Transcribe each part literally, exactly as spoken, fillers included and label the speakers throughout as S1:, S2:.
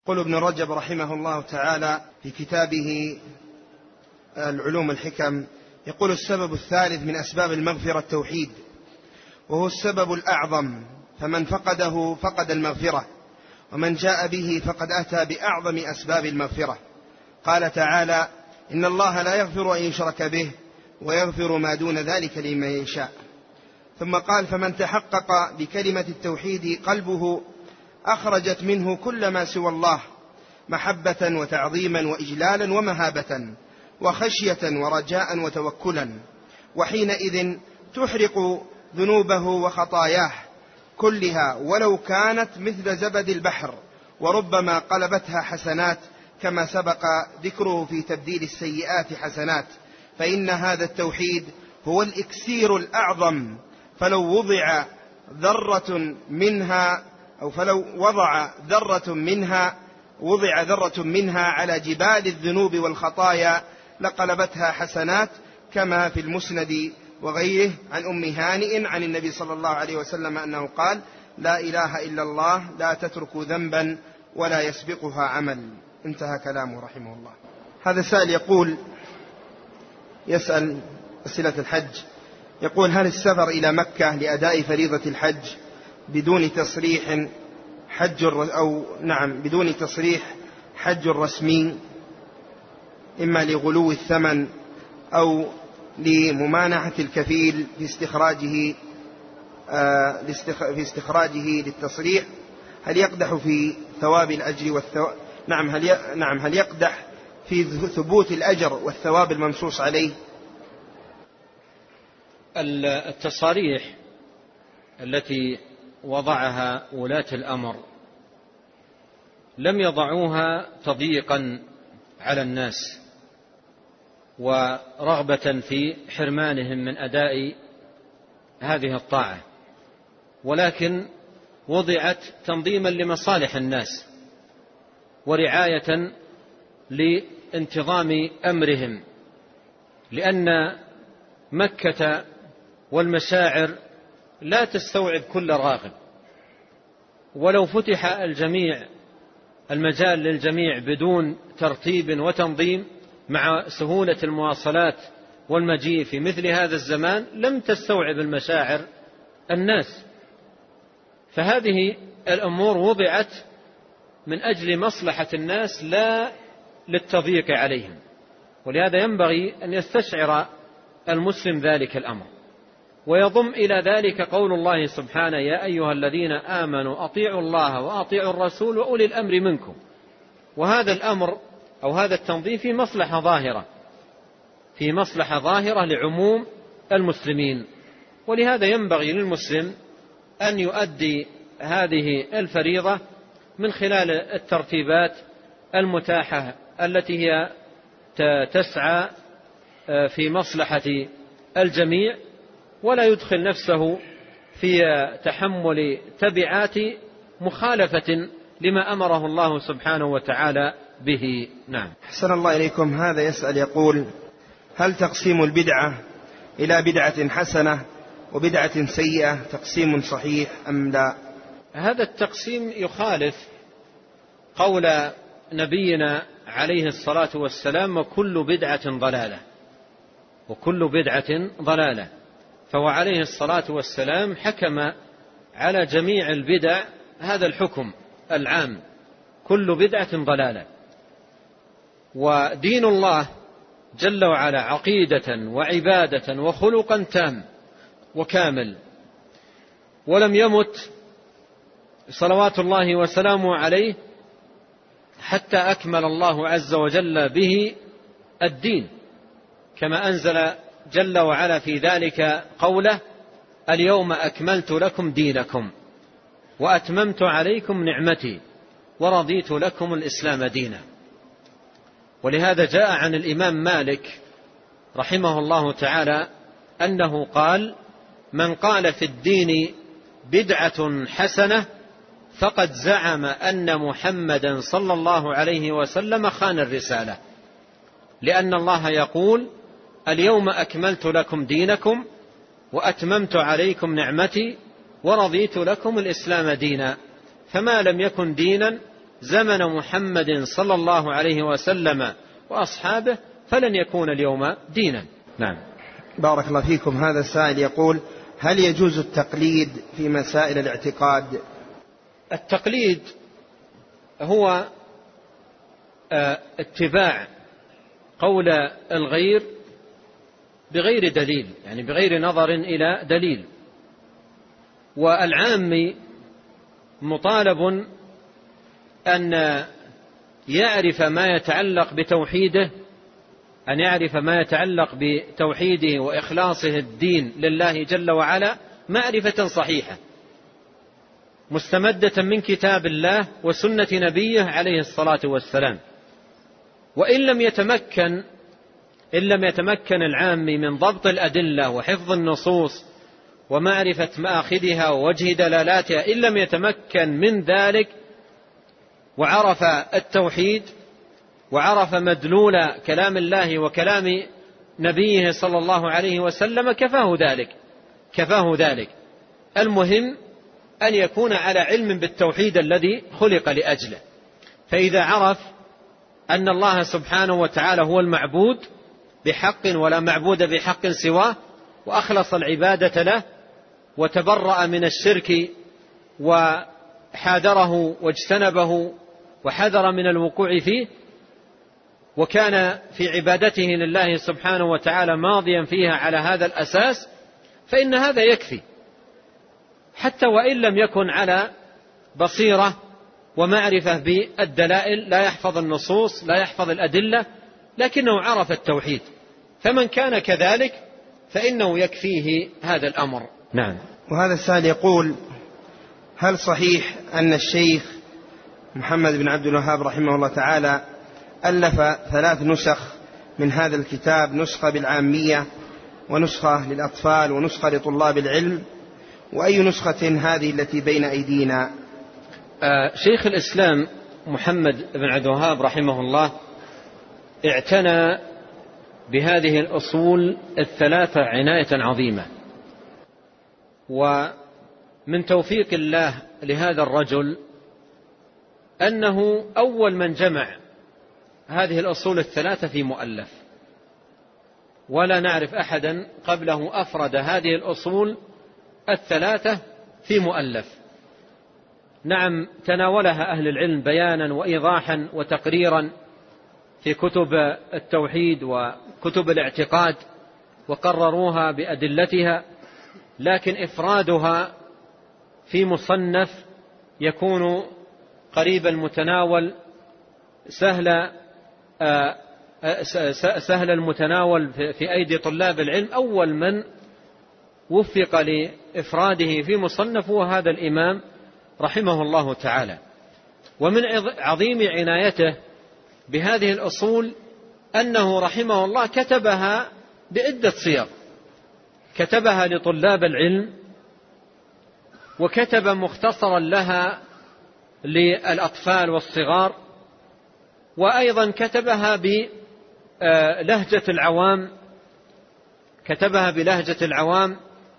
S1: يقول ابن رجب رحمه الله تعالى في كتابه العلوم الحكم، يقول: السبب الثالث من أسباب المغفرة التوحيد، وهو السبب الأعظم، فمن فقده فقد المغفرة، ومن جاء به فقد أتى بأعظم أسباب المغفرة. قال تعالى: إن الله لا يغفر أن يشرك به ويغفر ما دون ذلك لمن يشاء. ثم قال: فمن تحقق بكلمة التوحيد قلبه أخرجت منه كل ما سوى الله محبة وتعظيما وإجلالا ومهابة وخشية ورجاء وتوكلا، وحينئذ تحرق ذنوبه وخطاياه كلها ولو كانت مثل زبد البحر، وربما قلبتها حسنات، كما سبق ذكره في تبديل السيئات حسنات. فإن هذا التوحيد هو الإكسير الأعظم، فلو وضع ذرة منها أو فلو وضع ذرة منها وضع ذرة منها على جبال الذنوب والخطايا لقلبتها حسنات، كما في المسند وغيره عن أم هانئ عن النبي صلى الله عليه وسلم أنه قال: لا إله إلا الله لا تترك ذنبا ولا يسبقها عمل. انتهى كلامه رحمه الله. هذا سائل يقول يسأل أسئلة الحج، يقول: هل السفر إلى مكة لأداء فريضة الحج بدون تصريح حج أو نعم بدون تصريح حج رسمي، إما لغلو الثمن أو لممانعة الكفيل في استخراجه آه في استخراجه للتصريح، هل يقدح في ثواب الأجر والثواب نعم هل نعم هل يقدح في ثبوت الأجر والثواب المنصوص عليه؟
S2: التصاريح التي وضعها ولاة الأمر لم يضعوها تضييقا على الناس ورغبة في حرمانهم من أداء هذه الطاعة، ولكن وضعت تنظيما لمصالح الناس ورعاية لانتظام أمرهم، لأن مكة والمشاعر لا تستوعب كل راغب، ولو فتح الجميع المجال للجميع بدون ترتيب وتنظيم مع سهولة المواصلات والمجيء في مثل هذا الزمان لم تستوعب المشاعر الناس. فهذه الأمور وضعت من أجل مصلحة الناس لا للتضييق عليهم، ولهذا ينبغي أن يستشعر المسلم ذلك الأمر، ويضم إلى ذلك قول الله سبحانه: يا أيها الذين آمنوا أطيعوا الله وأطيعوا الرسول وأولي الأمر منكم. وهذا الأمر أو هذا التنظيم في مصلحة ظاهرة في مصلحة ظاهرة لعموم المسلمين، ولهذا ينبغي للمسلم أن يؤدي هذه الفريضة من خلال الترتيبات المتاحة التي هي تسعى في مصلحة الجميع، ولا يدخل نفسه في تحمل تبعات مخالفة لما أمره الله سبحانه وتعالى به. نعم.
S1: أحسن الله إليكم. هذا يسأل يقول: هل تقسيم البدعة إلى بدعة حسنة وبدعة سيئة تقسيم صحيح أم لا؟
S2: هذا التقسيم يخالف قول نبينا عليه الصلاة والسلام: وكل بدعة ضلالة وكل بدعة ضلالة. فهو عليه الصلاة والسلام حكم على جميع البدع هذا الحكم العام: كل بدعة ضلالة. ودين الله جل وعلا عقيدة وعبادة وخلقا تام وكامل، ولم يمت صلوات الله وسلامه عليه حتى أكمل الله عز وجل به الدين، كما أنزل جل وعلا في ذلك قوله: اليوم أكملت لكم دينكم وأتممت عليكم نعمتي ورضيت لكم الإسلام دينا. ولهذا جاء عن الإمام مالك رحمه الله تعالى أنه قال: من قال في الدين بدعة حسنة فقد زعم أن محمدا صلى الله عليه وسلم خان الرسالة، لأن الله يقول: اليوم أكملت لكم دينكم وأتممت عليكم نعمتي ورضيت لكم الإسلام دينا. فما لم يكن دينا زمن محمد صلى الله عليه وسلم وأصحابه فلن يكون اليوم دينا. نعم.
S1: بارك الله فيكم. هذا السائل يقول: هل يجوز التقليد في مسائل الاعتقاد؟
S2: التقليد هو اتباع قول الغير بغير دليل، يعني بغير نظر إلى دليل. والعامي مطالب أن يعرف ما يتعلق بتوحيده، أن يعرف ما يتعلق بتوحيده وإخلاصه الدين لله جل وعلا معرفة صحيحة مستمدة من كتاب الله وسنة نبيه عليه الصلاة والسلام. وإن لم يتمكن إن لم يتمكن العامي من ضبط الأدلة وحفظ النصوص ومعرفة مآخذها ووجه دلالاتها، إن لم يتمكن من ذلك وعرف التوحيد وعرف مدلول كلام الله وكلام نبيه صلى الله عليه وسلم كفاه ذلك كفاه ذلك. المهم أن يكون على علم بالتوحيد الذي خلق لأجله. فإذا عرف أن الله سبحانه وتعالى هو المعبود بحق ولا معبود بحق سواه، وأخلص العبادة له وتبرأ من الشرك وحاذره واجتنبه وحذر من الوقوع فيه، وكان في عبادته لله سبحانه وتعالى ماضيا فيها على هذا الأساس، فإن هذا يكفي، حتى وإن لم يكن على بصيرة ومعرفة بالدلائل، لا يحفظ النصوص لا يحفظ الأدلة، لكنه عرف التوحيد. فمن كان كذلك فإنه يكفيه هذا الأمر. نعم.
S1: وهذا السائل يقول: هل صحيح أن الشيخ محمد بن عبد الوهاب رحمه الله تعالى ألف ثلاث نسخ من هذا الكتاب، نسخة بالعامية ونسخة للأطفال ونسخة لطلاب العلم، وأي نسخة هذه التي بين أيدينا؟
S2: آه شيخ الإسلام محمد بن عبد الوهاب رحمه الله اعتنى بهذه الأصول الثلاثة عناية عظيمة، ومن توفيق الله لهذا الرجل أنه أول من جمع هذه الأصول الثلاثة في مؤلف، ولا نعرف أحدا قبله أفرد هذه الأصول الثلاثة في مؤلف. نعم، تناولها أهل العلم بيانا وإيضاحا وتقريرا في كتب التوحيد وكتب الاعتقاد وقرروها بأدلتها، لكن إفرادها في مصنف يكون قريب المتناول سهل سهل المتناول في أيدي طلاب العلم. أول من وفق لإفراده في مصنف هو هذا الإمام رحمه الله تعالى. ومن عظيم عنايته بهذه الأصول أنه رحمه الله كتبها بعدة صيغ، كتبها لطلاب العلم، وكتب مختصرا لها للأطفال والصغار، وأيضا كتبها بلهجة العوام كتبها بلهجة العوام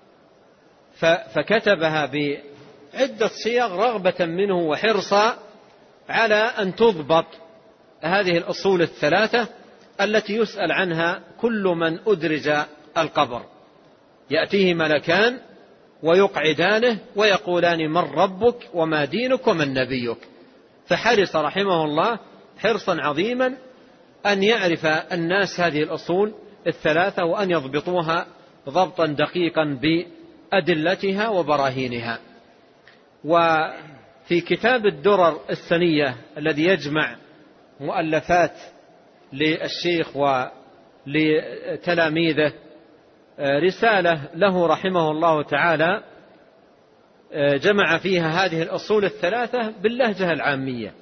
S2: فكتبها بعدة صيغ رغبة منه وحرصا على أن تضبط هذه الأصول الثلاثة التي يسأل عنها كل من أدرج القبر. يأتيه ملكان ويقعدانه ويقولان: من ربك وما دينك ومن نبيك. فحرص رحمه الله حرصا عظيما أن يعرف الناس هذه الأصول الثلاثة وأن يضبطوها ضبطا دقيقا بأدلتها وبراهينها. وفي كتاب الدرر السنية الذي يجمع مؤلفات للشيخ ولتلاميذه رسالة له رحمه الله تعالى جمع فيها هذه الأصول الثلاثة باللهجة العامية.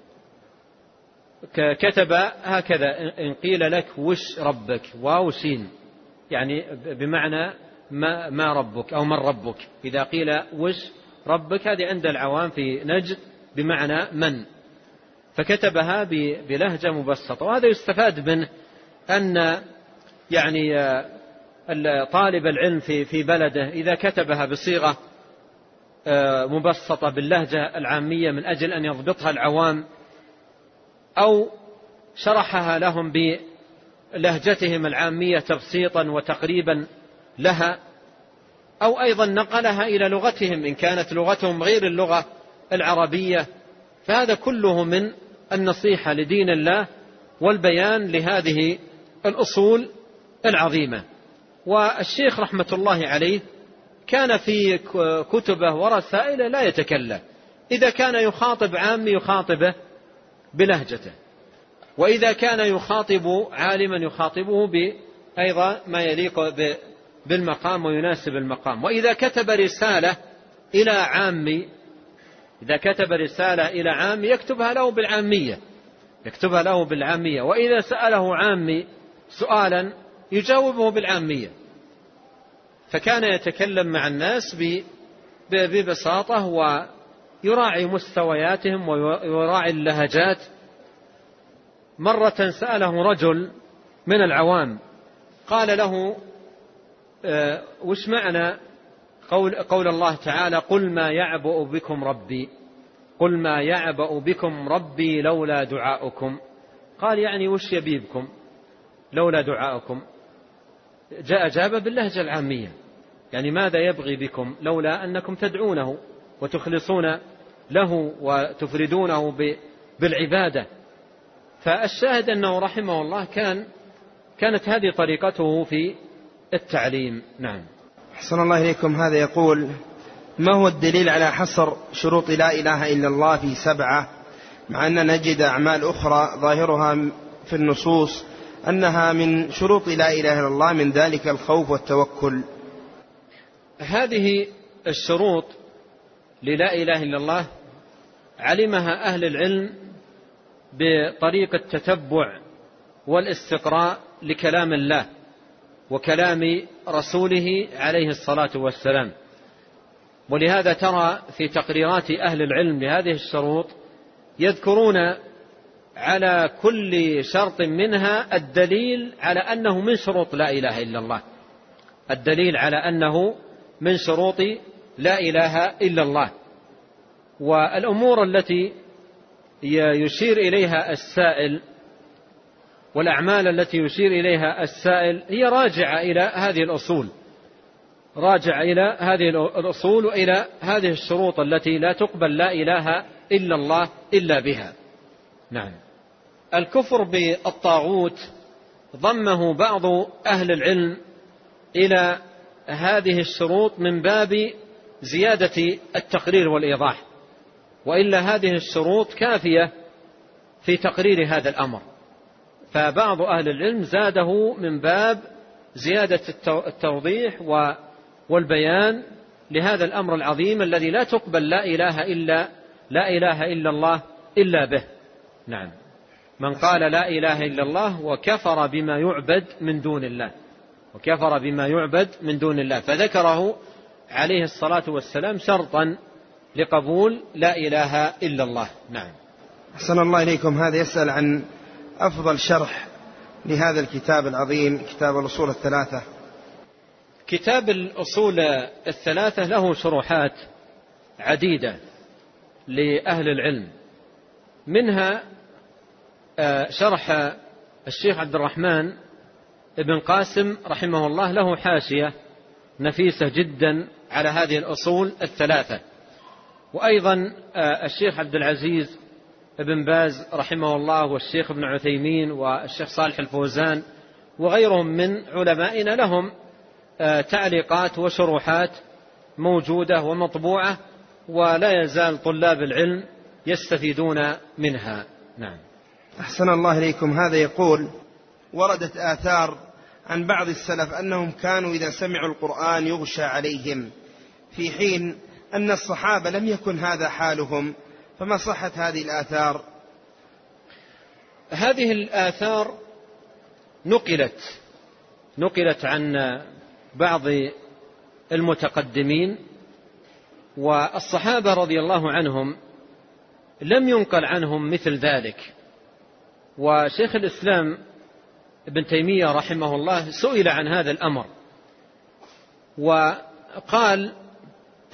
S2: كتب هكذا: إن قيل لك وش ربك، واو سين، يعني بمعنى ما, ما ربك أو من ربك. إذا قيل وش ربك هذه عند العوام في نجد بمعنى من، فكتبها بلهجة مبسطة. وهذا يستفاد منه أن يعني طالب العلم في في بلده إذا كتبها بصيغة مبسطة باللهجة العامية من أجل أن يضبطها العوام أو شرحها لهم بلهجتهم العامية تبسيطا وتقريبا لها، أو أيضا نقلها إلى لغتهم إن كانت لغتهم غير اللغة العربية، فهذا كله من النصيحة لدين الله والبيان لهذه الأصول العظيمة. والشيخ رحمة الله عليه كان في كتبه ورسائله لا يتكلم، إذا كان يخاطب عامي يخاطبه بلهجته، وإذا كان يخاطب عالما يخاطبه بأيضا ما يليق بالمقام ويناسب المقام. وإذا كتب رسالة إلى عامي إذا كتب رسالة إلى عامي يكتبها له بالعامية يكتبها له بالعامية وإذا سأله عامي سؤالا يجاوبه بالعامية. فكان يتكلم مع الناس ببساطة ويراعي مستوياتهم ويراعي اللهجات. مرة سأله رجل من العوام قال له وش معنى قول, قول الله تعالى قل ما يعبأ بكم ربي قل ما يعبأ بكم ربي لولا دعاؤكم. قال يعني وش يبي بكم لولا دعاؤكم؟ جاء أجاب باللهجة العامية، يعني ماذا يبغي بكم لولا أنكم تدعونه وتخلصون له وتفردونه بالعبادة. فالشاهد أنه رحمه الله كان كانت هذه طريقته في التعليم. نعم.
S1: أحسن الله إليكم. هذا يقول: ما هو الدليل على حصر شروط لا إله إلا الله في سبعة، مع أن نجد أعمال أخرى ظاهرها في النصوص أنها من شروط لا إله إلا الله، من ذلك الخوف والتوكل؟
S2: هذه الشروط للا إله إلا الله علمها أهل العلم بطريق التتبع والاستقراء لكلام الله وكلام رسوله عليه الصلاة والسلام. ولهذا ترى في تقريرات أهل العلم لهذه الشروط يذكرون على كل شرط منها الدليل على أنه من شروط لا إله إلا الله الدليل على أنه من شروط لا إله إلا الله. والأمور التي يشير إليها السائل والأعمال التي يشير إليها السائل هي راجعة إلى هذه الأصول راجعة إلى هذه الأصول وإلى هذه الشروط التي لا تقبل لا إله إلا الله إلا بها. نعم. الكفر بالطاغوت ضمه بعض أهل العلم إلى هذه الشروط من باب زيادة التقرير والإيضاح، وإلا هذه الشروط كافية في تقرير هذا الأمر، فبعض أهل العلم زاده من باب زيادة التوضيح والبيان لهذا الأمر العظيم الذي لا تقبل لا إله إلا لا إله إلا الله إلا به. نعم. من قال لا إله إلا الله وكفر بما يعبد من دون الله وكفر بما يعبد من دون الله فذكره عليه الصلاة والسلام شرطا لقبول لا إله إلا الله. نعم.
S1: أحسن الله إليكم. هذا يسأل عن أفضل شرح لهذا الكتاب العظيم، كتاب الأصول الثلاثة.
S2: كتاب الأصول الثلاثة له شروحات عديدة لأهل العلم، منها شرح الشيخ عبد الرحمن ابن قاسم رحمه الله، له حاشية نفيسة جدا على هذه الأصول الثلاثة. وأيضا الشيخ عبد العزيز ابن باز رحمه الله والشيخ ابن عثيمين والشيخ صالح الفوزان وغيرهم من علمائنا لهم تعليقات وشروحات موجودة ومطبوعة، ولا يزال طلاب العلم يستفيدون منها. نعم.
S1: أحسن الله إليكم. هذا يقول: وردت آثار عن بعض السلف أنهم كانوا إذا سمعوا القرآن يغشى عليهم، في حين أن الصحابة لم يكن هذا حالهم، فما صحة هذه الآثار؟
S2: هذه الآثار نقلت نقلت عن بعض المتقدمين، والصحابة رضي الله عنهم لم ينقل عنهم مثل ذلك. وشيخ الإسلام ابن تيمية رحمه الله سئل عن هذا الأمر وقال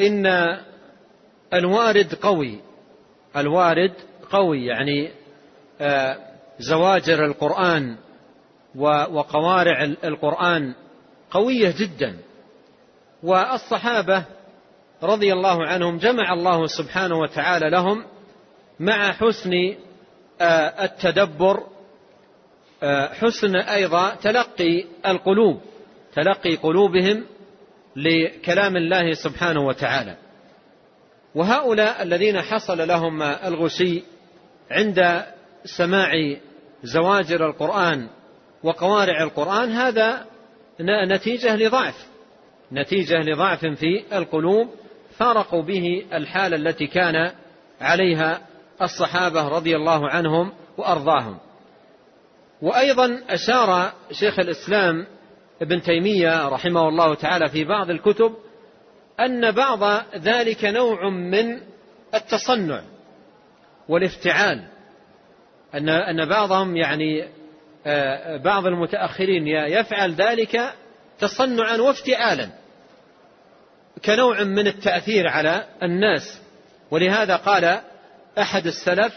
S2: إن الوارد قوي الوارد قوي يعني زواجر القرآن وقوارع القرآن قوية جدا. والصحابة رضي الله عنهم جمع الله سبحانه وتعالى لهم مع حسن التدبر حسن أيضا تلقي القلوب، تلقي قلوبهم لكلام الله سبحانه وتعالى. وهؤلاء الذين حصل لهم الغشي عند سماع زواجر القرآن وقوارع القرآن هذا نتيجة لضعف نتيجة لضعف في القلوب فارقوا به الحالة التي كان عليها الصحابة رضي الله عنهم وأرضاهم. وأيضا أشار شيخ الإسلام ابن تيمية رحمه الله تعالى في بعض الكتب أن بعض ذلك نوع من التصنع والافتعال، أن أن بعضهم يعني بعض المتأخرين يفعل ذلك تصنعا وافتعالا كنوع من التأثير على الناس. ولهذا قال أحد السلف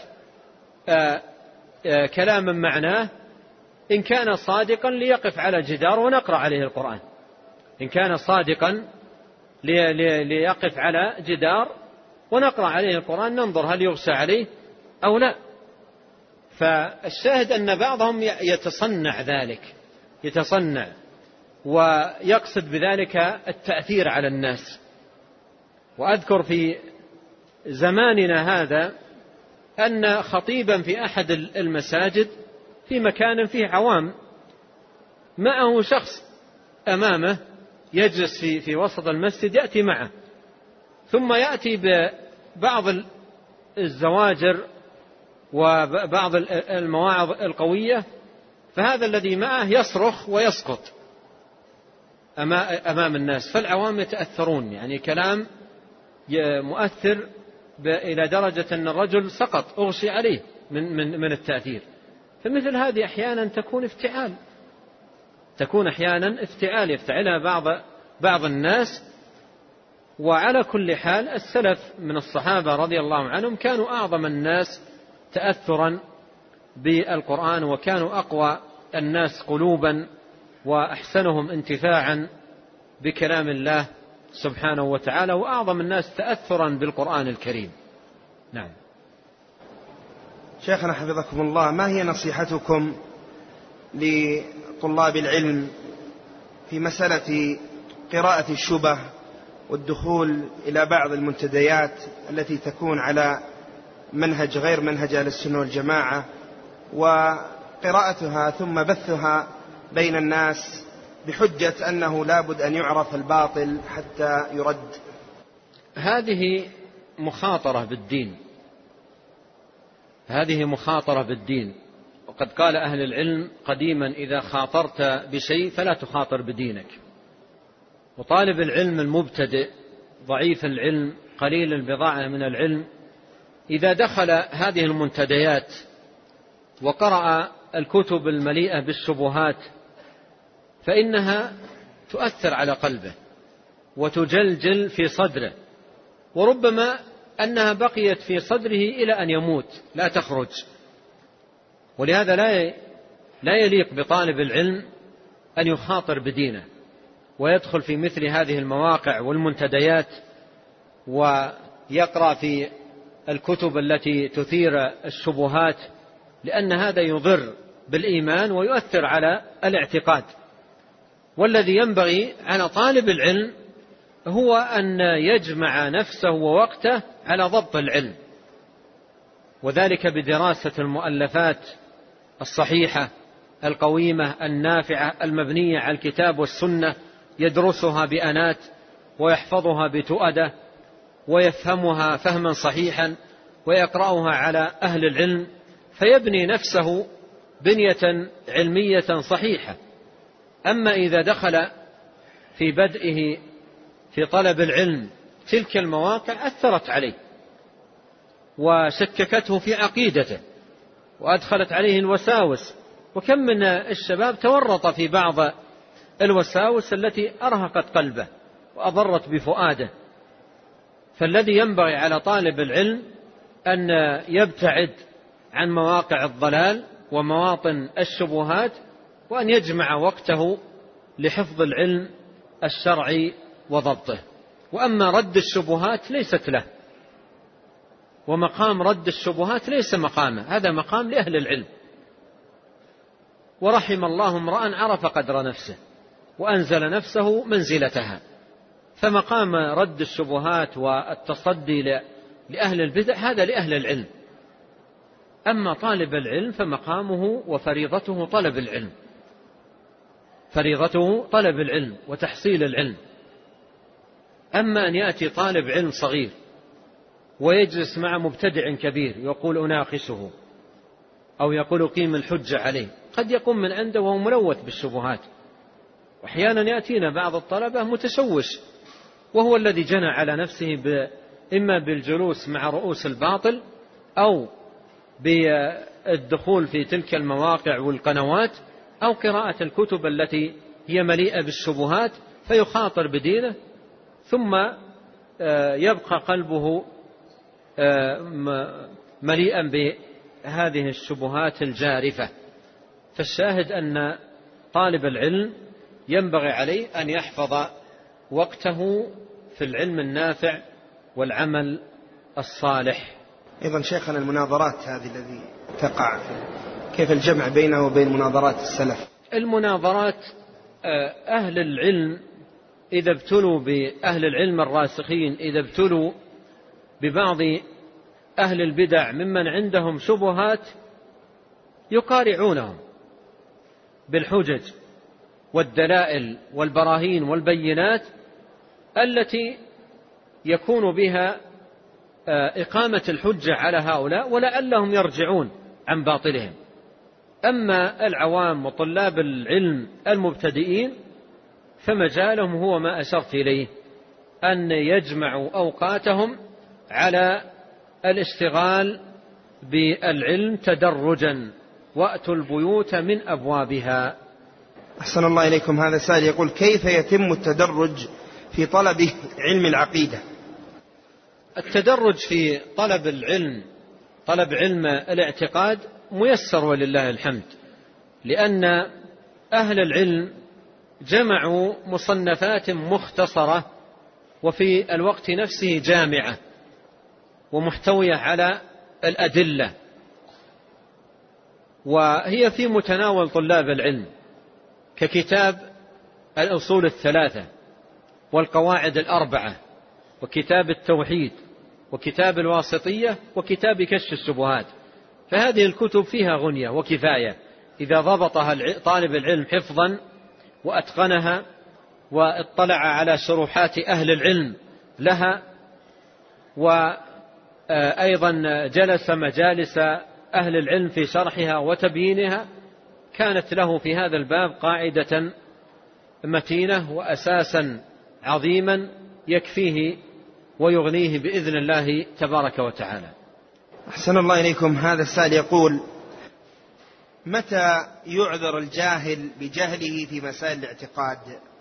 S2: كلاما معناه: إن كان صادقا ليقف على جدار ونقرأ عليه القرآن. إن كان صادقا ليقف على جدار ونقرأ عليه القرآن ننظر هل يغشى عليه أو لا. فالشاهد أن بعضهم يتصنع ذلك، يتصنع ويقصد بذلك التأثير على الناس. وأذكر في زماننا هذا أن خطيبا في أحد المساجد في مكان فيه عوام معه شخص أمامه يجلس في في وسط المسجد، يأتي معه ثم يأتي ببعض الزواجر وبعض المواعظ القوية، فهذا الذي معه يصرخ ويسقط أمام الناس، فالعوام يتأثرون، يعني كلام مؤثر إلى درجة أن الرجل سقط أغشي عليه من, من, من التأثير. فمثل هذه أحيانا تكون افتعال تكون أحيانا افتعال يفتعلها بعض بعض الناس. وعلى كل حال السلف من الصحابة رضي الله عنهم كانوا أعظم الناس تأثرا بالقرآن، وكانوا أقوى الناس قلوبا وأحسنهم انتفاعا بكلام الله سبحانه وتعالى، وأعظم الناس تأثرا بالقرآن الكريم. نعم.
S1: شيخنا حفظكم الله، ما هي نصيحتكم لطلاب العلم في مسألة قراءة الشبه والدخول إلى بعض المنتديات التي تكون على منهج غير منهج أهل السنة والجماعة، وقراءتها ثم بثها بين الناس بحجة أنه لابد أن يعرف الباطل حتى يرد؟
S2: هذه مخاطرة بالدين هذه مخاطرة بالدين وقد قال أهل العلم قديما: إذا خاطرت بشيء فلا تخاطر بدينك. وطالب العلم المبتدئ ضعيف العلم قليل البضاعة من العلم إذا دخل هذه المنتديات وقرأ الكتب المليئة بالشبهات فإنها تؤثر على قلبه وتجلجل في صدره، وربما أنها بقيت في صدره إلى أن يموت لا تخرج. ولهذا لا لا يليق بطالب العلم أن يخاطر بدينه ويدخل في مثل هذه المواقع والمنتديات ويقرأ في الكتب التي تثير الشبهات، لأن هذا يضر بالإيمان ويؤثر على الاعتقاد. والذي ينبغي على طالب العلم هو أن يجمع نفسه ووقته على ضبط العلم، وذلك بدراسة المؤلفات الصحيحة القويمة النافعة المبنية على الكتاب والسنة، يدرسها بأنات ويحفظها بتؤدة ويفهمها فهما صحيحا ويقرأها على أهل العلم، فيبني نفسه بنية علمية صحيحة. أما إذا دخل في بدئه في طلب العلم تلك المواقع أثرت عليه وشككته في عقيدته وأدخلت عليه الوساوس، وكم من الشباب تورط في بعض الوساوس التي أرهقت قلبه وأضرت بفؤاده. فالذي ينبغي على طالب العلم أن يبتعد عن مواقع الضلال ومواطن الشبهات، وأن يجمع وقته لحفظ العلم الشرعي وضبطه. وأما رد الشبهات ليست له، ومقام رد الشبهات ليس مقامه، هذا مقام لأهل العلم. ورحم الله امرأ عرف قدر نفسه وأنزل نفسه منزلتها. فمقام رد الشبهات والتصدي لأهل البدع هذا لأهل العلم. أما طالب العلم فمقامه وفريضته طلب العلم، فريضته طلب العلم وتحصيل العلم. أما أن يأتي طالب علم صغير ويجلس مع مبتدع كبير يقول أناقشه أو يقول قيم الحجة عليه، قد يقوم من عنده وهو ملوث بالشبهات. وأحيانا يأتينا بعض الطلبة متشوش، وهو الذي جنى على نفسه إما بالجلوس مع رؤوس الباطل أو بالدخول في تلك المواقع والقنوات أو قراءة الكتب التي هي مليئة بالشبهات، فيخاطر بدينه ثم يبقى قلبه مليئا بهذه الشبهات الجارفة. فالشاهد أن طالب العلم ينبغي عليه أن يحفظ وقته في العلم النافع والعمل الصالح.
S1: أيضا شيخنا المناظرات هذه التي تقع، كيف الجمع بينه وبين مناظرات السلف؟
S2: المناظرات أهل العلم إذا ابتلوا بأهل العلم الراسخين، إذا ابتلوا ببعض أهل البدع ممن عندهم شبهات يقارعونهم بالحجج والدلائل والبراهين والبينات التي يكون بها إقامة الحجة على هؤلاء ولعلهم يرجعون عن باطلهم. أما العوام وطلاب العلم المبتدئين فمجالهم هو ما أشرت إليه، أن يجمعوا أوقاتهم على الاشتغال بالعلم تدرجا، وأتوا البيوت من أبوابها.
S1: أحسن الله إليكم. هذا سائل يقول: كيف يتم التدرج في طلب علم العقيدة؟
S2: التدرج في طلب العلم، طلب علم الاعتقاد ميسر ولله الحمد، لأن أهل العلم جمعوا مصنفات مختصرة وفي الوقت نفسه جامعة ومحتوية على الأدلة، وهي في متناول طلاب العلم، ككتاب الأصول الثلاثة والقواعد الأربعة وكتاب التوحيد وكتاب الواسطية وكتاب كشف الشبهات. فهذه الكتب فيها غنية وكفاية إذا ضبطها طالب العلم حفظا وأتقنها واطلع على شروحات أهل العلم لها، وأيضا جلس مجالس أهل العلم في شرحها وتبيينها، كانت له في هذا الباب قاعدة متينة وأساسا عظيما يكفيه ويغنيه بإذن الله تبارك وتعالى.
S1: أحسن الله إليكم. هذا السائل يقول: متى يعذر الجاهل بجهله في مسائل الاعتقاد؟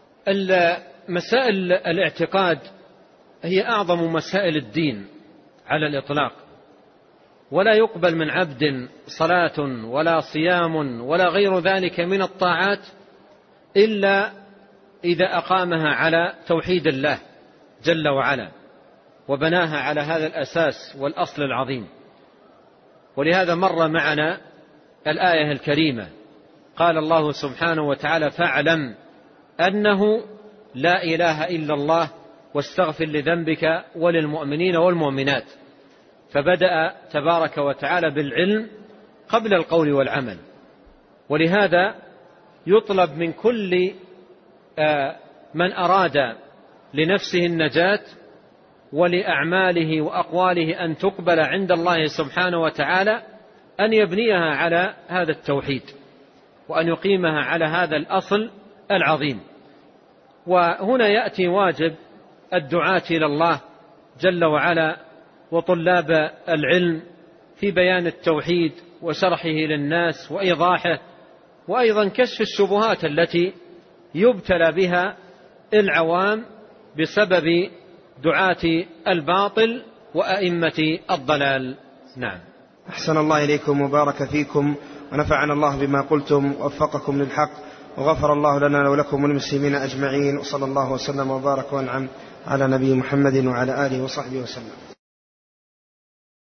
S2: مسائل الاعتقاد هي أعظم مسائل الدين على الإطلاق، ولا يقبل من عبد صلاة ولا صيام ولا غير ذلك من الطاعات إلا إذا أقامها على توحيد الله جل وعلا وبناها على هذا الأساس والأصل العظيم. ولهذا مر معنا الآية الكريمة، قال الله سبحانه وتعالى: فاعلم أنه لا إله إلا الله واستغفر لذنبك وللمؤمنين والمؤمنات. فبدأ تبارك وتعالى بالعلم قبل القول والعمل. ولهذا يطلب من كل من أراد لنفسه النجاة ولأعماله وأقواله أن تقبل عند الله سبحانه وتعالى أن يبنيها على هذا التوحيد وأن يقيمها على هذا الأصل العظيم. وهنا يأتي واجب الدعاة إلى الله جل وعلا وطلاب العلم في بيان التوحيد وشرحه للناس وإيضاحه، وأيضا كشف الشبهات التي يبتلى بها العوام بسبب دعاة الباطل وأئمة الضلال. نعم.
S1: أحسن الله إليكم وبارك فيكم، ونفعنا الله بما قلتم ووفقكم للحق، وغفر الله لنا ولكم والمسلمين أجمعين، وصلى الله وسلم وبارك وانعم على نبي محمد وعلى آله وصحبه وسلم.